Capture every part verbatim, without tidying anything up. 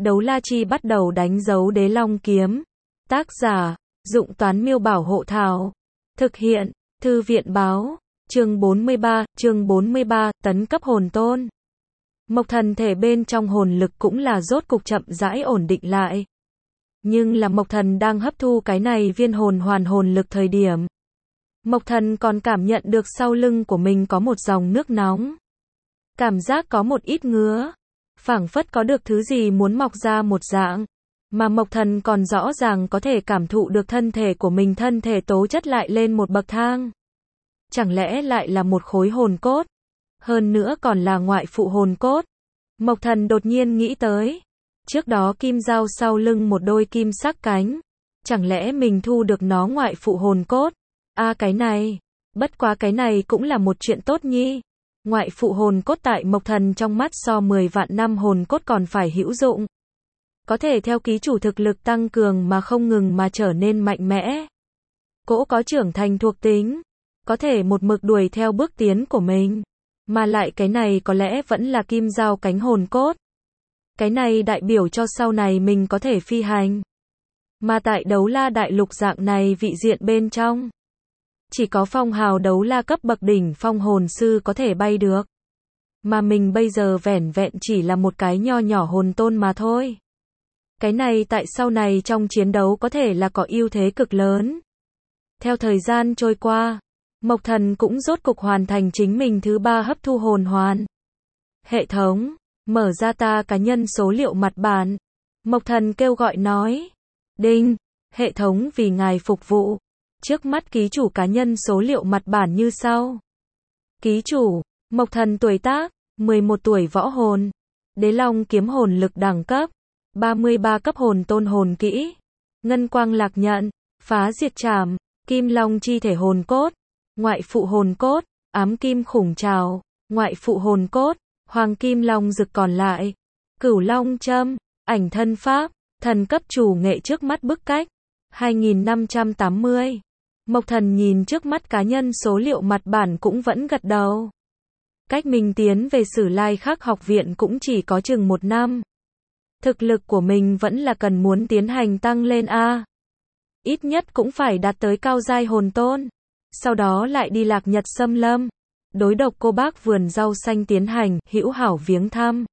Đấu la chi bắt đầu đánh dấu đế long kiếm. Tác giả, Dụng Toán Miêu Bảo Hộ Thảo. Thực hiện, Thư viện Báo. Chương bốn mươi ba, chương bốn mươi ba, tấn cấp hồn tôn. Mộc thần thể bên trong hồn lực cũng là rốt cục chậm rãi ổn định lại. Nhưng là Mộc thần đang hấp thu cái này viên hồn hoàn hồn lực thời điểm. Mộc thần còn cảm nhận được sau lưng của mình có một dòng nước nóng. Cảm giác có một ít ngứa. Phảng phất có được thứ gì muốn mọc ra một dạng. Mà Mộc thần còn rõ ràng có thể cảm thụ được thân thể của mình thân thể tố chất lại lên một bậc thang. Chẳng lẽ lại là một khối hồn cốt? Hơn nữa còn là ngoại phụ hồn cốt. Mộc thần đột nhiên nghĩ tới. Trước đó kim dao sau lưng một đôi kim sắc cánh. Chẳng lẽ mình thu được nó ngoại phụ hồn cốt? À cái này. Bất quá cái này cũng là một chuyện tốt nhi. Ngoại phụ hồn cốt tại Mộc thần trong mắt so mười vạn năm hồn cốt còn phải hữu dụng. Có thể theo ký chủ thực lực tăng cường mà không ngừng mà trở nên mạnh mẽ. Cỗ có trưởng thành thuộc tính. Có thể một mực đuổi theo bước tiến của mình. Mà lại cái này có lẽ vẫn là kim dao cánh hồn cốt. Cái này đại biểu cho sau này mình có thể phi hành. Mà tại đấu la đại lục dạng này vị diện bên trong. Chỉ có phong hào đấu la cấp bậc đỉnh phong hồn sư có thể bay được. Mà mình bây giờ vẻn vẹn chỉ là một cái nho nhỏ hồn tôn mà thôi. Cái này tại sau này trong chiến đấu có thể là có ưu thế cực lớn. Theo thời gian trôi qua, Mộc thần cũng rốt cục hoàn thành chính mình thứ ba hấp thu hồn hoàn. Hệ thống, mở ra ta cá nhân số liệu mặt bản. Mộc thần kêu gọi nói. Đinh, hệ thống vì ngài phục vụ. Trước mắt ký chủ cá nhân số liệu mặt bản như sau. Ký chủ, Mộc thần tuổi tác, mười một tuổi võ hồn. Đế long kiếm hồn lực đẳng cấp, ba mươi ba cấp hồn tôn hồn kỹ. Ngân quang lạc nhận, phá diệt trảm, kim long chi thể hồn cốt. Ngoại phụ hồn cốt, ám kim khủng trào, ngoại phụ hồn cốt, hoàng kim long rực còn lại. Cửu long châm, ảnh thân pháp, thần cấp chủ nghệ trước mắt bức cách. hai nghìn năm trăm tám mươi. Mộc thần nhìn trước mắt cá nhân số liệu mặt bản cũng vẫn gật đầu. Cách mình tiến về Sử Lai Khắc học viện cũng chỉ có chừng một năm. Thực lực của mình vẫn là cần muốn tiến hành tăng lên a. Ít nhất cũng phải đạt tới cao giai hồn tôn. Sau đó lại đi Lạc Nhật Xâm Lâm. Đối độc cô bác vườn rau xanh tiến hành, hữu hảo viếng thăm.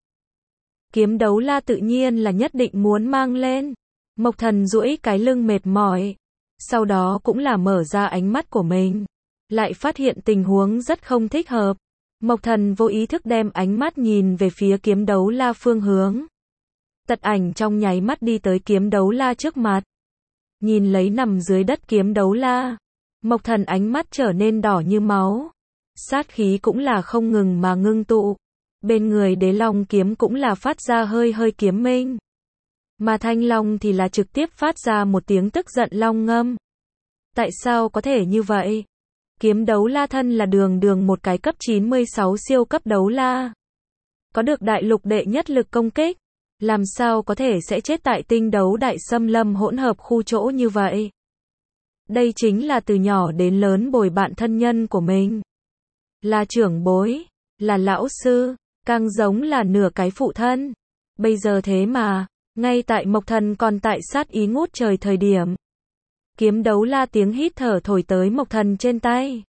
Kiếm đấu la tự nhiên là nhất định muốn mang lên. Mộc thần duỗi cái lưng mệt mỏi. Sau đó cũng là mở ra ánh mắt của mình. Lại phát hiện tình huống rất không thích hợp. Mộc thần vô ý thức đem ánh mắt nhìn về phía kiếm đấu la phương hướng. Tật ảnh trong nháy mắt đi tới kiếm đấu la trước mặt. Nhìn lấy nằm dưới đất kiếm đấu la. Mộc thần ánh mắt trở nên đỏ như máu. Sát khí cũng là không ngừng mà ngưng tụ. Bên người đế long kiếm cũng là phát ra hơi hơi kiếm minh. Mà thanh long thì là trực tiếp phát ra một tiếng tức giận long ngâm. Tại sao có thể như vậy? Kiếm đấu la thân là đường đường một cái cấp chín mươi sáu siêu cấp đấu la. Có được đại lục đệ nhất lực công kích. Làm sao có thể sẽ chết tại tinh đấu đại xâm lâm hỗn hợp khu chỗ như vậy? Đây chính là từ nhỏ đến lớn bồi bạn thân nhân của mình. Là trưởng bối, là lão sư, càng giống là nửa cái phụ thân. Bây giờ thế mà, ngay tại Mộc thần còn tại sát ý ngút trời thời điểm. Kiếm đấu la tiếng hít thở thổi tới Mộc thần trên tay.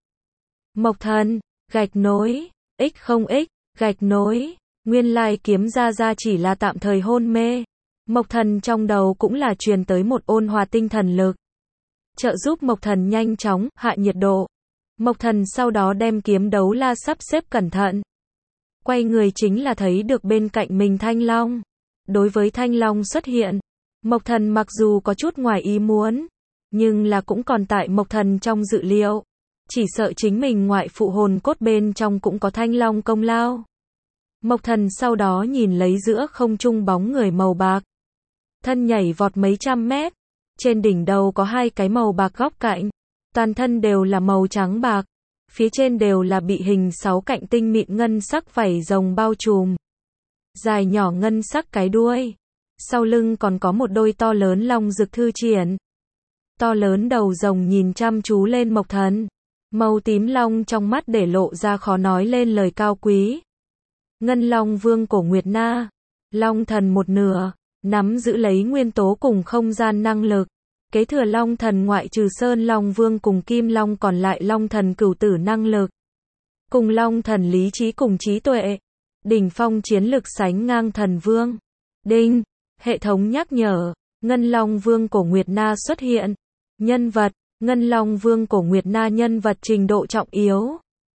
Mộc thần, gạch nối, x không x, gạch nối, nguyên lai kiếm ra ra chỉ là tạm thời hôn mê. Mộc thần trong đầu cũng là truyền tới một ôn hòa tinh thần lực. Trợ giúp Mộc thần nhanh chóng hạ nhiệt độ. Mộc thần sau đó đem kiếm đấu la sắp xếp cẩn thận. Quay người chính là thấy được bên cạnh mình thanh long. Đối với thanh long xuất hiện, Mộc thần mặc dù có chút ngoài ý muốn, nhưng là cũng còn tại Mộc thần trong dự liệu. Chỉ sợ chính mình ngoại phụ hồn cốt bên trong cũng có thanh long công lao. Mộc thần sau đó nhìn lấy giữa không trung bóng người màu bạc. Thân nhảy vọt mấy trăm mét. Trên đỉnh đầu có hai cái màu bạc góc cạnh. Toàn thân đều là màu trắng bạc. Phía trên đều là bị hình sáu cạnh tinh mịn ngân sắc vảy rồng bao trùm. Dài nhỏ ngân sắc cái đuôi. Sau lưng còn có một đôi to lớn long rực thư triển. To lớn đầu rồng nhìn chăm chú lên Mộc thần. Màu tím long trong mắt để lộ ra khó nói lên lời cao quý. Ngân Long Vương cổ Nguyệt Na. Long thần một nửa. nắm giữ lấy nguyên tố cùng không gian năng lực. Kế thừa Long Thần ngoại trừ Sơn Long Vương cùng Kim Long còn lại Long Thần Cửu Tử năng lực. Cùng Long Thần lý trí cùng trí tuệ. Đỉnh phong chiến lực sánh ngang Thần Vương. Đinh, hệ thống nhắc nhở, Ngân Long Vương Cổ Nguyệt Na xuất hiện. Nhân vật, Ngân Long Vương Cổ Nguyệt Na nhân vật trình độ trọng yếu.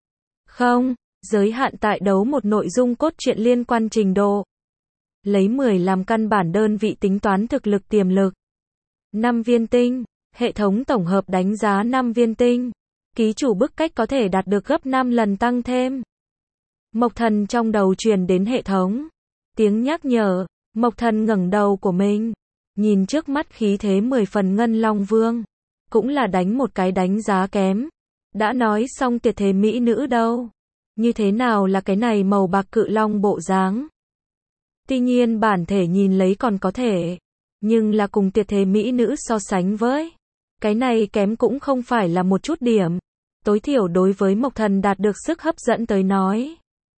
Không, giới hạn tại đấu một nội dung cốt truyện liên quan trình độ. Lấy mười làm căn bản đơn vị tính toán thực lực tiềm lực. năm viên tinh, hệ thống tổng hợp đánh giá năm viên tinh. Ký chủ bức cách có thể đạt được gấp năm lần tăng thêm. Mộc Thần trong đầu truyền đến hệ thống. Tiếng nhắc nhở, Mộc Thần ngẩng đầu của mình. Nhìn trước mắt khí thế mười phần Ngân Long Vương. Cũng là đánh một cái đánh giá kém. Đã nói xong tuyệt thế mỹ nữ đâu. Như thế nào là cái này màu bạc cự long bộ dáng. Tuy nhiên bản thể nhìn lấy còn có thể. Nhưng là cùng tuyệt thế mỹ nữ so sánh với. Cái này kém cũng không phải là một chút điểm. Tối thiểu đối với Mộc Thần đạt được sức hấp dẫn tới nói.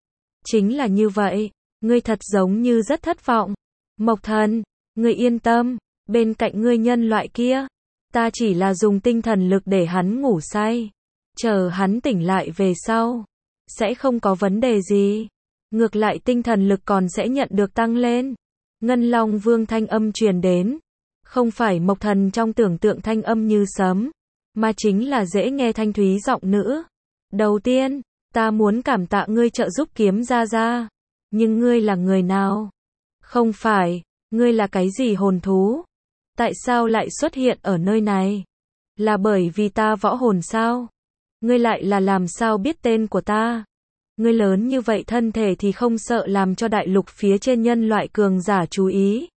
Chính là như vậy. Ngươi thật giống như rất thất vọng. Mộc Thần, ngươi yên tâm. Bên cạnh ngươi nhân loại kia. Ta chỉ là dùng tinh thần lực để hắn ngủ say. Chờ hắn tỉnh lại về sau. Sẽ không có vấn đề gì. Ngược lại tinh thần lực còn sẽ nhận được tăng lên. Ngân Long Vương thanh âm truyền đến. Không phải Mộc Thần trong tưởng tượng thanh âm như sấm. Mà chính là dễ nghe thanh thúy giọng nữ. Đầu tiên, ta muốn cảm tạ ngươi trợ giúp kiếm ra ra. Nhưng ngươi là người nào? Không phải, ngươi là cái gì hồn thú? Tại sao lại xuất hiện ở nơi này? Là bởi vì ta võ hồn sao? Ngươi lại là làm sao biết tên của ta? Ngươi lớn như vậy thân thể thì không sợ làm cho đại lục phía trên nhân loại cường giả chú ý.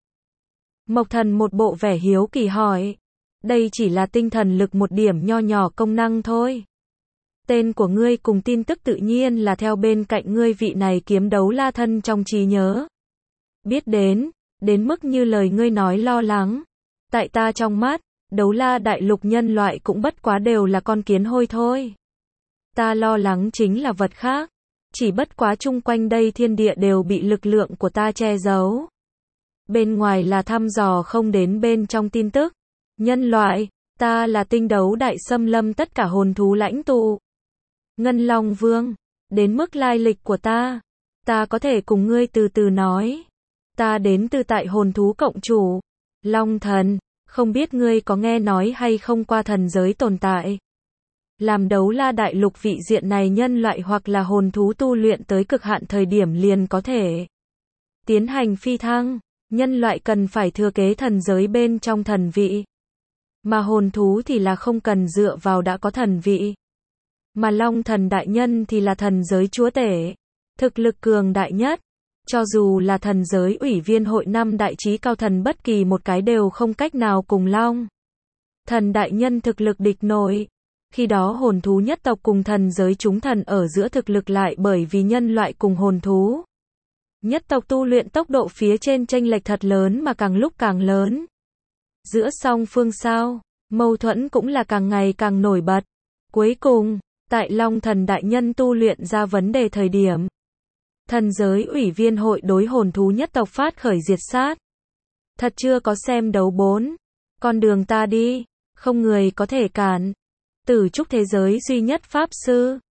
Mộc Thần một bộ vẻ hiếu kỳ hỏi. Đây chỉ là tinh thần lực một điểm nho nhỏ công năng thôi. Tên của ngươi cùng tin tức tự nhiên là theo bên cạnh ngươi vị này kiếm đấu la thân trong trí nhớ. Biết đến, đến mức như lời ngươi nói lo lắng. Tại ta trong mắt, đấu la đại lục nhân loại cũng bất quá đều là con kiến hôi thôi. Ta lo lắng chính là vật khác. Chỉ bất quá chung quanh đây thiên địa đều bị lực lượng của ta che giấu. Bên ngoài là thăm dò không đến bên trong tin tức. Nhân loại, ta là tinh đấu đại xâm lâm tất cả hồn thú lãnh tụ. Ngân Long Vương, đến mức lai lịch của ta, ta có thể cùng ngươi từ từ nói. Ta đến từ tại hồn thú cộng chủ, Long Thần, không biết ngươi có nghe nói hay không qua thần giới tồn tại. Làm đấu la đại lục vị diện này nhân loại hoặc là hồn thú tu luyện tới cực hạn thời điểm liền có thể tiến hành phi thăng. Nhân loại cần phải thừa kế thần giới bên trong thần vị. Mà hồn thú thì là không cần dựa vào đã có thần vị. Mà Long Thần đại nhân thì là thần giới chúa tể. Thực lực cường đại nhất. Cho dù là thần giới ủy viên hội năm đại trí cao thần bất kỳ một cái đều không cách nào cùng Long Thần đại nhân thực lực địch nổi. Khi đó hồn thú nhất tộc cùng thần giới chúng thần ở giữa thực lực lại bởi vì nhân loại cùng hồn thú nhất tộc tu luyện tốc độ phía trên chênh lệch thật lớn mà càng lúc càng lớn. Giữa song phương sao, mâu thuẫn cũng là càng ngày càng nổi bật. Cuối cùng, tại Long Thần đại nhân tu luyện ra vấn đề thời điểm, thần giới ủy viên hội đối hồn thú nhất tộc phát khởi diệt sát. Thật chưa có xem đấu bốn. Con đường ta đi, không người có thể cản. Tử trúc thế giới duy nhất pháp sư.